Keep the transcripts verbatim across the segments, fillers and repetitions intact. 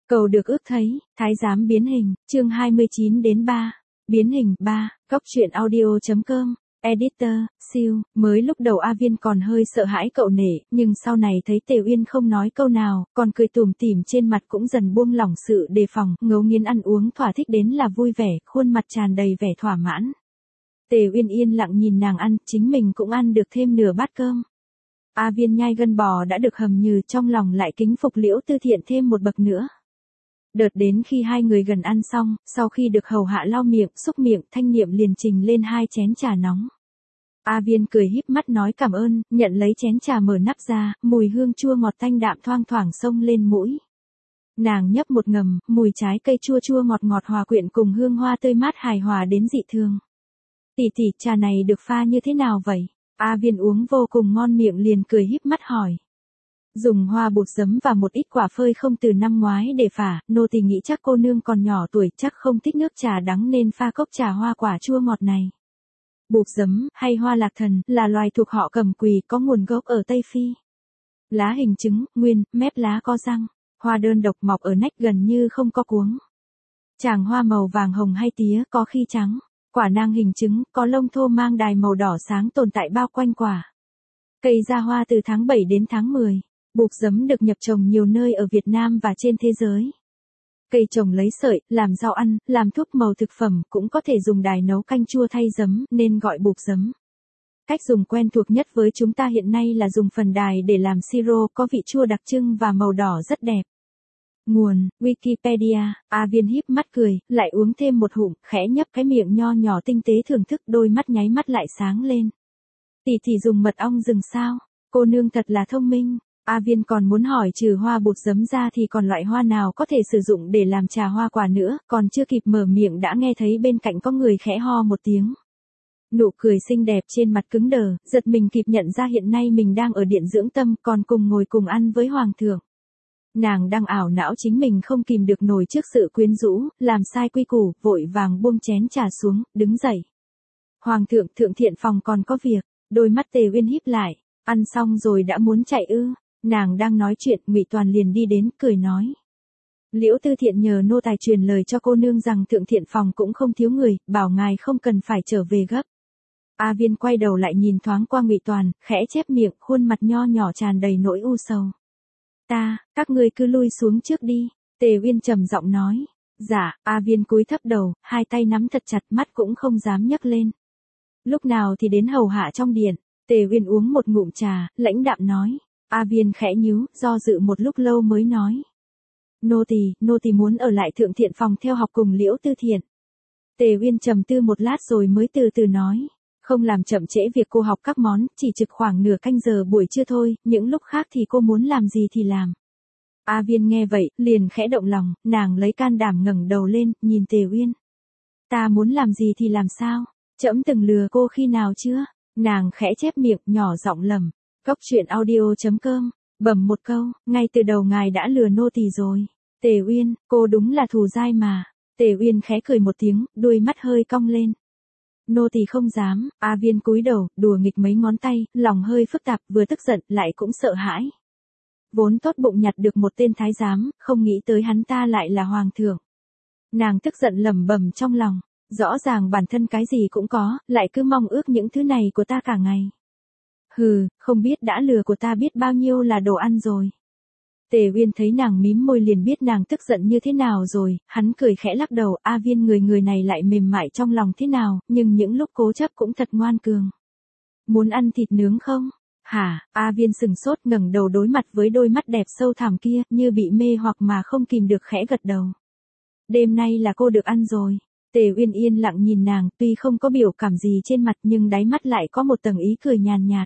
Cầu được ước thấy, thái giám biến hình, chương hai mươi chín đến ba. Biến hình ba, góc truyện audio.com, editor, siêu, mới lúc đầu A Viên còn hơi sợ hãi cậu nể, nhưng sau này thấy Tề Uyên không nói câu nào, còn cười tủm tỉm trên mặt cũng dần buông lỏng sự đề phòng, ngấu nghiến ăn uống thỏa thích đến là vui vẻ, khuôn mặt tràn đầy vẻ thỏa mãn. Tề Uyên yên lặng nhìn nàng ăn, chính mình cũng ăn được thêm nửa bát cơm. A Viên nhai gân bò đã được hầm nhừ, trong lòng lại kính phục Liễu Tư Thiện thêm một bậc nữa. Đợt đến khi hai người gần ăn xong, sau khi được hầu hạ lau miệng, xúc miệng, Thanh Niệm liền trình lên hai chén trà nóng. A Viên cười híp mắt nói cảm ơn, nhận lấy chén trà mở nắp ra, mùi hương chua ngọt thanh đạm thoang thoảng xông lên mũi. Nàng nhấp một ngầm, mùi trái cây chua chua ngọt ngọt hòa quyện cùng hương hoa tươi mát hài hòa đến dị thường. Tỷ tỷ, trà này được pha như thế nào vậy? A Viên uống vô cùng ngon miệng liền cười híp mắt hỏi. Dùng hoa bột giấm và một ít quả phơi không từ năm ngoái để pha, nô tỳ nghĩ chắc cô nương còn nhỏ tuổi chắc không thích nước trà đắng nên pha cốc trà hoa quả chua ngọt này. Bột giấm, hay hoa lạc thần, là loài thuộc họ Cẩm Quỳ có nguồn gốc ở Tây Phi. Lá hình trứng, nguyên, mép lá có răng, hoa đơn độc mọc ở nách gần như không có cuống. Tràng hoa màu vàng hồng hay tía, có khi trắng. Quả nang hình trứng, có lông thô mang đài màu đỏ sáng tồn tại bao quanh quả. Cây ra hoa từ tháng bảy đến tháng mười. Bột giấm được nhập trồng nhiều nơi ở Việt Nam và trên thế giới. Cây trồng lấy sợi, làm rau ăn, làm thuốc màu thực phẩm, cũng có thể dùng đài nấu canh chua thay giấm, nên gọi bột giấm. Cách dùng quen thuộc nhất với chúng ta hiện nay là dùng phần đài để làm siro, có vị chua đặc trưng và màu đỏ rất đẹp. Nguồn, Wikipedia. A Viên híp mắt cười, lại uống thêm một hụm, khẽ nhấp cái miệng nho nhỏ tinh tế thưởng thức, đôi mắt nháy mắt lại sáng lên. Tỷ tỷ dùng mật ong rừng sao? Cô nương thật là thông minh. A Viên còn muốn hỏi trừ hoa bột giấm ra thì còn loại hoa nào có thể sử dụng để làm trà hoa quả nữa, còn chưa kịp mở miệng đã nghe thấy bên cạnh có người khẽ ho một tiếng. Nụ cười xinh đẹp trên mặt cứng đờ, giật mình kịp nhận ra hiện nay mình đang ở điện dưỡng tâm, còn cùng ngồi cùng ăn với hoàng thượng. Nàng đang ảo não chính mình không kìm được nổi trước sự quyến rũ, làm sai quy củ, vội vàng buông chén trà xuống, đứng dậy. Hoàng thượng, Thượng Thiện phòng còn có việc, đôi mắt Tề Uyên híp lại, ăn xong rồi đã muốn chạy ư? Nàng đang nói chuyện, Ngụy Toàn liền đi đến, cười nói. Liễu Tư Thiện nhờ nô tài truyền lời cho cô nương rằng Thượng Thiện phòng cũng không thiếu người, bảo ngài không cần phải trở về gấp. A Viên quay đầu lại nhìn thoáng qua Ngụy Toàn, khẽ chép miệng, khuôn mặt nho nhỏ tràn đầy nỗi u sầu. Ta, các ngươi cứ lui xuống trước đi, Tề Uyên trầm giọng nói. Dạ, A Viên cúi thấp đầu, hai tay nắm thật chặt, mắt cũng không dám nhấc lên. Lúc nào thì đến hầu hạ trong điện, Tề Uyên uống một ngụm trà, lãnh đạm nói. A Viên khẽ nhíu, do dự một lúc lâu mới nói. Nô tỳ, nô tỳ muốn ở lại Thượng Thiện phòng theo học cùng Liễu Tư Thiện. Tề Uyên trầm tư một lát rồi mới từ từ nói. Không làm chậm trễ việc cô học các món, chỉ trực khoảng nửa canh giờ buổi trưa thôi, những lúc khác thì cô muốn làm gì thì làm. A Viên nghe vậy, liền khẽ động lòng, nàng lấy can đảm ngẩng đầu lên, nhìn Tề Uyên. Ta muốn làm gì thì làm sao? Trẫm từng lừa cô khi nào chưa? Nàng khẽ chép miệng, nhỏ giọng lẩm. Góc truyện audio.com, bẩm một câu, ngay từ đầu ngài đã lừa nô tỳ rồi. Tề Uyên, cô đúng là thù dai mà. Tề Uyên khẽ cười một tiếng, đuôi mắt hơi cong lên. Nô tỳ không dám. A Viên cúi đầu, đùa nghịch mấy ngón tay, lòng hơi phức tạp, vừa tức giận, lại cũng sợ hãi. Vốn tốt bụng nhặt được một tên thái giám, không nghĩ tới hắn ta lại là hoàng thượng. Nàng tức giận lẩm bẩm trong lòng, rõ ràng bản thân cái gì cũng có, lại cứ mong ước những thứ này của ta cả ngày. Hừ, không biết đã lừa của ta biết bao nhiêu là đồ ăn rồi. Tề Uyên thấy nàng mím môi liền biết nàng tức giận như thế nào rồi, hắn cười khẽ lắc đầu. A Viên người người này lại mềm mại trong lòng thế nào, nhưng những lúc cố chấp cũng thật ngoan cường. Muốn ăn thịt nướng không? Hả? A Viên sừng sốt ngẩng đầu đối mặt với đôi mắt đẹp sâu thẳm kia, như bị mê hoặc mà không kìm được khẽ gật đầu. Đêm nay là cô được ăn rồi. Tề Uyên yên lặng nhìn nàng, tuy không có biểu cảm gì trên mặt nhưng đáy mắt lại có một tầng ý cười nhàn nhạt.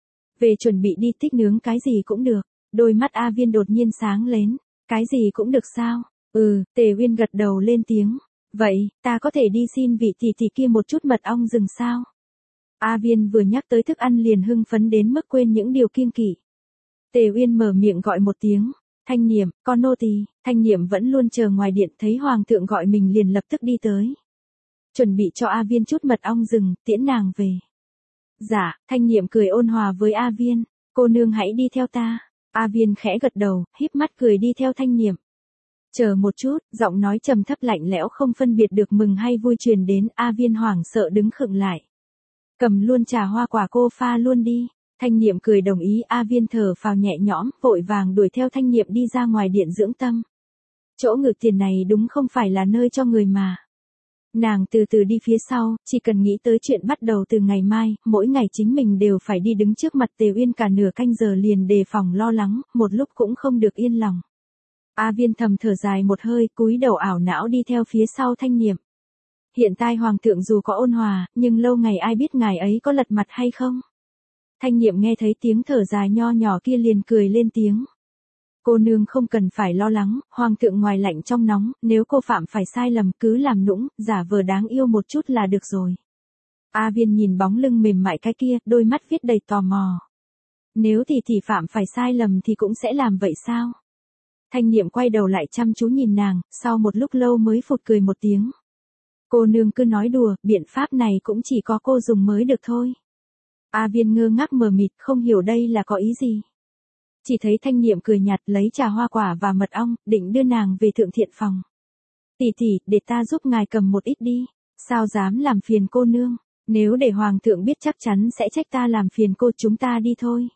Về chuẩn bị đi, thích nướng cái gì cũng được. Đôi mắt A Viên đột nhiên sáng lên. Cái gì cũng được sao? Ừ, Tề Uyên gật đầu lên tiếng. Vậy, ta có thể đi xin vị tỷ tỷ kia một chút mật ong rừng sao? A Viên vừa nhắc tới thức ăn liền hưng phấn đến mức quên những điều kiêng kỵ. Tề Uyên mở miệng gọi một tiếng. Thanh Niệm, con nô tỳ. Thanh Niệm vẫn luôn chờ ngoài điện, thấy hoàng thượng gọi mình liền lập tức đi tới. Chuẩn bị cho A Viên chút mật ong rừng, tiễn nàng về. Dạ, Thanh Niệm cười ôn hòa với A Viên. Cô nương hãy đi theo ta. A Viên khẽ gật đầu, híp mắt cười đi theo Thanh Niệm. Chờ một chút, giọng nói trầm thấp lạnh lẽo không phân biệt được mừng hay vui truyền đến, A Viên hoảng sợ đứng khựng lại. Cầm luôn trà hoa quả cô pha luôn đi. Thanh Niệm cười đồng ý, A Viên thở phào nhẹ nhõm, vội vàng đuổi theo Thanh Niệm đi ra ngoài điện dưỡng tâm. Chỗ ngự tiền này đúng không phải là nơi cho người mà. Nàng từ từ đi phía sau, chỉ cần nghĩ tới chuyện bắt đầu từ ngày mai, mỗi ngày chính mình đều phải đi đứng trước mặt Tề Uyên cả nửa canh giờ liền đề phòng lo lắng, một lúc cũng không được yên lòng. A Viên thầm thở dài một hơi, cúi đầu ảo não đi theo phía sau Thanh Niệm. Hiện tại hoàng thượng dù có ôn hòa, nhưng lâu ngày ai biết ngài ấy có lật mặt hay không? Thanh Niệm nghe thấy tiếng thở dài nho nhỏ kia liền cười lên tiếng. Cô nương không cần phải lo lắng, hoàng thượng ngoài lạnh trong nóng, nếu cô phạm phải sai lầm cứ làm nũng, giả vờ đáng yêu một chút là được rồi. A Viên nhìn bóng lưng mềm mại cái kia, đôi mắt viết đầy tò mò. Nếu tỷ tỷ phạm phải sai lầm thì cũng sẽ làm vậy sao? Thanh Niệm quay đầu lại chăm chú nhìn nàng, sau một lúc lâu mới phụt cười một tiếng. Cô nương cứ nói đùa, biện pháp này cũng chỉ có cô dùng mới được thôi. A Viên ngơ ngác mờ mịt, không hiểu đây là có ý gì. Chỉ thấy Thanh Niệm cười nhạt lấy trà hoa quả và mật ong, định đưa nàng về thượng thiện phòng. Tỷ tỷ, để ta giúp ngài cầm một ít đi. Sao dám làm phiền cô nương, nếu để hoàng thượng biết chắc chắn sẽ trách ta làm phiền cô, chúng ta đi thôi.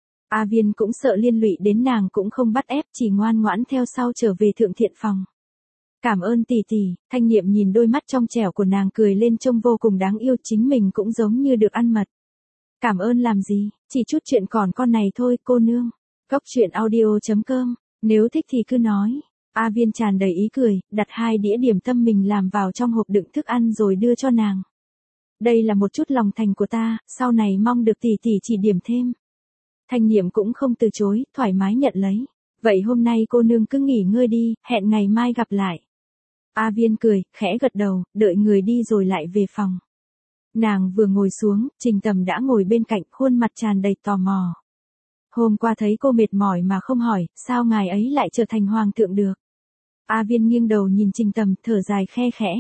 A Viên cũng sợ liên lụy đến nàng cũng không bắt ép, chỉ ngoan ngoãn theo sau trở về thượng thiện phòng. Cảm ơn tỷ tỷ. Thanh Niệm nhìn đôi mắt trong trẻo của nàng cười lên trông vô cùng đáng yêu, chính mình cũng giống như được ăn mật. Cảm ơn làm gì, chỉ chút chuyện còn con này thôi cô nương. Góc truyện audio chấm com, nếu thích thì cứ nói. A Viên tràn đầy ý cười, đặt hai đĩa điểm tâm mình làm vào trong hộp đựng thức ăn rồi đưa cho nàng. Đây là một chút lòng thành của ta, sau này mong được tỷ tỷ chỉ điểm thêm. Thanh Niệm cũng không từ chối, thoải mái nhận lấy. Vậy hôm nay cô nương cứ nghỉ ngơi đi, hẹn ngày mai gặp lại. A Viên cười, khẽ gật đầu, đợi người đi rồi lại về phòng. Nàng vừa ngồi xuống, Trình Tầm đã ngồi bên cạnh, khuôn mặt tràn đầy tò mò. Hôm qua thấy cô mệt mỏi mà không hỏi, sao ngài ấy lại trở thành hoàng thượng được? A Viên nghiêng đầu nhìn Trình Tầm, thở dài khe khẽ.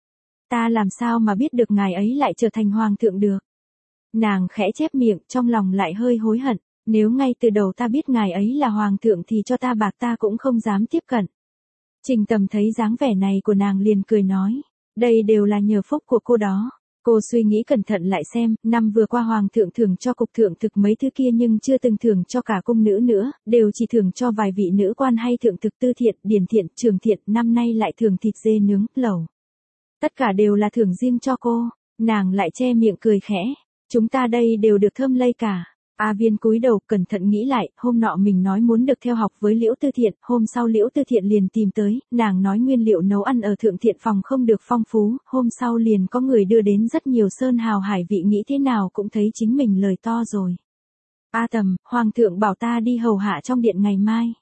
Ta làm sao mà biết được ngài ấy lại trở thành hoàng thượng được? Nàng khẽ chép miệng, trong lòng lại hơi hối hận. Nếu ngay từ đầu ta biết ngài ấy là hoàng thượng thì cho ta bạc ta cũng không dám tiếp cận. Trình Tầm thấy dáng vẻ này của nàng liền cười nói. Đây đều là nhờ phúc của cô đó. Cô suy nghĩ cẩn thận lại xem, năm vừa qua hoàng thượng thưởng cho cục thượng thực mấy thứ kia nhưng chưa từng thưởng cho cả cung nữ nữa, đều chỉ thưởng cho vài vị nữ quan hay thượng thực tư thiện, điển thiện, trường thiện, năm nay lại thưởng thịt dê nướng, lẩu. Tất cả đều là thưởng riêng cho cô, nàng lại che miệng cười khẽ. Chúng ta đây đều được thơm lây cả. A Viên cúi đầu cẩn thận nghĩ lại, hôm nọ mình nói muốn được theo học với Liễu Tư Thiện, hôm sau Liễu Tư Thiện liền tìm tới, nàng nói nguyên liệu nấu ăn ở thượng thiện phòng không được phong phú, hôm sau liền có người đưa đến rất nhiều sơn hào hải vị, nghĩ thế nào cũng thấy chính mình lời to rồi. A Tầm, hoàng thượng bảo ta đi hầu hạ trong điện ngày mai.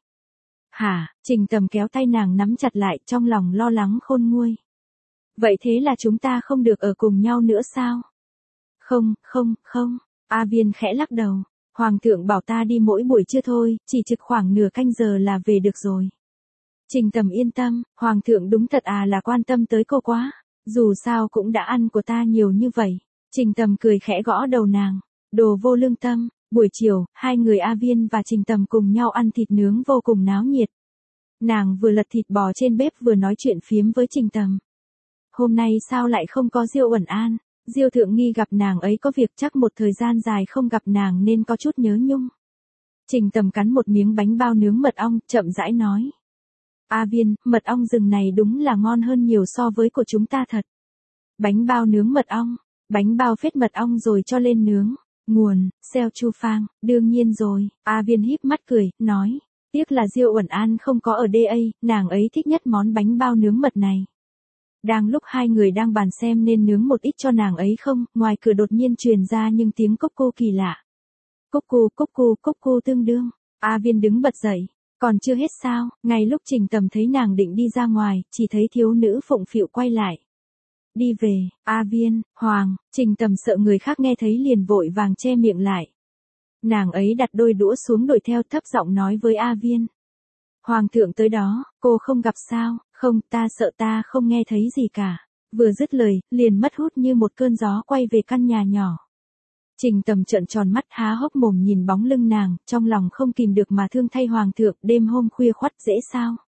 Hả? Trình Tầm kéo tay nàng nắm chặt lại, trong lòng lo lắng khôn nguôi. Vậy thế là chúng ta không được ở cùng nhau nữa sao? Không, không, không. A Viên khẽ lắc đầu. Hoàng thượng bảo ta đi mỗi buổi trưa thôi, chỉ trực khoảng nửa canh giờ là về được rồi. Trình Tầm yên tâm, hoàng thượng đúng thật à là quan tâm tới cô quá. Dù sao cũng đã ăn của ta nhiều như vậy. Trình Tầm cười khẽ gõ đầu nàng. Đồ vô lương tâm. Buổi chiều, hai người A Viên và Trình Tầm cùng nhau ăn thịt nướng vô cùng náo nhiệt. Nàng vừa lật thịt bò trên bếp vừa nói chuyện phiếm với Trình Tầm. Hôm nay sao lại không có Diêu Uẩn An? Diêu Thượng Nghi gặp nàng ấy có việc, chắc một thời gian dài không gặp nàng nên có chút nhớ nhung. Trình Tầm cắn một miếng bánh bao nướng mật ong, chậm rãi nói. A Viên, mật ong rừng này đúng là ngon hơn nhiều so với của chúng ta thật. Bánh bao nướng mật ong, bánh bao phết mật ong rồi cho lên nướng. Nguồn, Seo Chu Phang, đương nhiên rồi. A Viên híp mắt cười, nói. Tiếc là Diêu Uẩn An không có ở đê a, nàng ấy thích nhất món bánh bao nướng mật này. Đang lúc hai người đang bàn xem nên nướng một ít cho nàng ấy không, ngoài cửa đột nhiên truyền ra những tiếng cốc cu kỳ lạ. Cốc cu, cốc cu, cốc cu tương đương. A Viên đứng bật dậy. Còn chưa hết sao, ngay lúc Trình Tầm thấy nàng định đi ra ngoài, chỉ thấy thiếu nữ phụng phịu quay lại. Đi về, A Viên, Hoàng, Trình Tầm sợ người khác nghe thấy liền vội vàng che miệng lại. Nàng ấy đặt đôi đũa xuống đuổi theo, thấp giọng nói với A Viên. Hoàng thượng tới đó, cô không gặp sao? Không, ta sợ ta không nghe thấy gì cả. Vừa dứt lời, liền mất hút như một cơn gió quay về căn nhà nhỏ. Trình Tầm trợn tròn mắt há hốc mồm nhìn bóng lưng nàng, trong lòng không kìm được mà thương thay hoàng thượng, đêm hôm khuya khoắt dễ sao?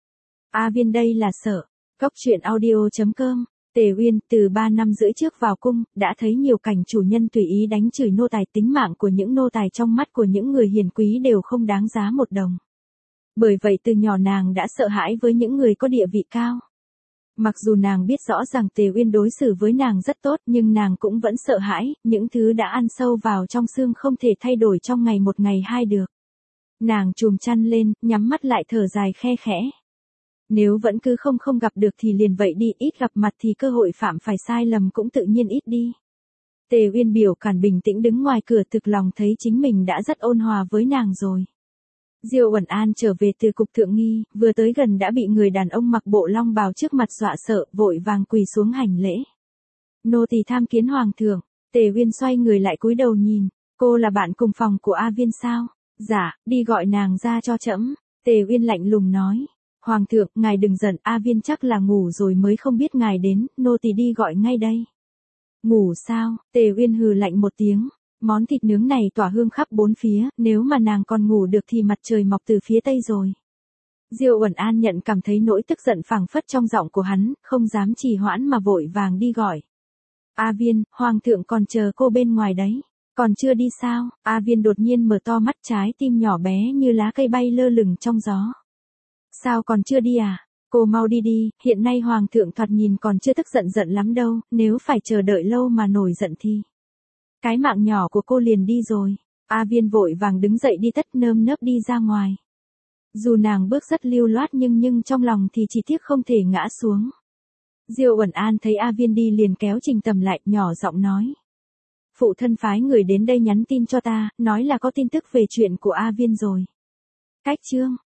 A Viên đây là sợ. Góc truyện audio.com. Tề Uyên từ ba năm rưỡi trước vào cung, đã thấy nhiều cảnh chủ nhân tùy ý đánh chửi nô tài, tính mạng của những nô tài trong mắt của những người hiền quý đều không đáng giá một đồng. Bởi vậy từ nhỏ nàng đã sợ hãi với những người có địa vị cao. Mặc dù nàng biết rõ rằng Tề Uyên đối xử với nàng rất tốt, nhưng nàng cũng vẫn sợ hãi, những thứ đã ăn sâu vào trong xương không thể thay đổi trong ngày một ngày hai được. Nàng chùm chăn lên, nhắm mắt lại thở dài khe khẽ. Nếu vẫn cứ không không gặp được thì liền vậy đi, ít gặp mặt thì cơ hội phạm phải sai lầm cũng tự nhiên ít đi. Tề Uyên biểu cảm bình tĩnh đứng ngoài cửa, thực lòng thấy chính mình đã rất ôn hòa với nàng rồi. Diêu Uẩn An trở về từ cục thượng nghi, vừa tới gần đã bị người đàn ông mặc bộ long bào trước mặt dọa sợ, vội vàng quỳ xuống hành lễ. Nô tỳ tham kiến hoàng thượng. Tề Uyên xoay người lại cúi đầu nhìn, cô là bạn cùng phòng của A Viên sao? Dạ, đi gọi nàng ra cho trẫm. Tề Uyên lạnh lùng nói. Hoàng thượng, ngài đừng giận, A Viên chắc là ngủ rồi mới không biết ngài đến, nô tỳ đi gọi ngay đây. Ngủ sao? Tề Uyên hừ lạnh một tiếng. Món thịt nướng này tỏa hương khắp bốn phía, nếu mà nàng còn ngủ được thì mặt trời mọc từ phía tây rồi. Diêu Uẩn An nhận cảm thấy nỗi tức giận phảng phất trong giọng của hắn, không dám trì hoãn mà vội vàng đi gọi. A Viên, hoàng thượng còn chờ cô bên ngoài đấy. Còn chưa đi sao? A Viên đột nhiên mở to mắt, trái tim nhỏ bé như lá cây bay lơ lửng trong gió. Sao còn chưa đi à? Cô mau đi đi, hiện nay hoàng thượng thoạt nhìn còn chưa tức giận giận lắm đâu, nếu phải chờ đợi lâu mà nổi giận thì cái mạng nhỏ của cô liền đi rồi. A Viên vội vàng đứng dậy đi tất nơm nớp đi ra ngoài. Dù nàng bước rất lưu loát nhưng nhưng trong lòng thì chỉ tiếc không thể ngã xuống. Diêu Uẩn An thấy A Viên đi liền kéo Trình Tầm lại, nhỏ giọng nói. Phụ thân phái người đến đây nhắn tin cho ta, nói là có tin tức về chuyện của A Viên rồi. Cách chương.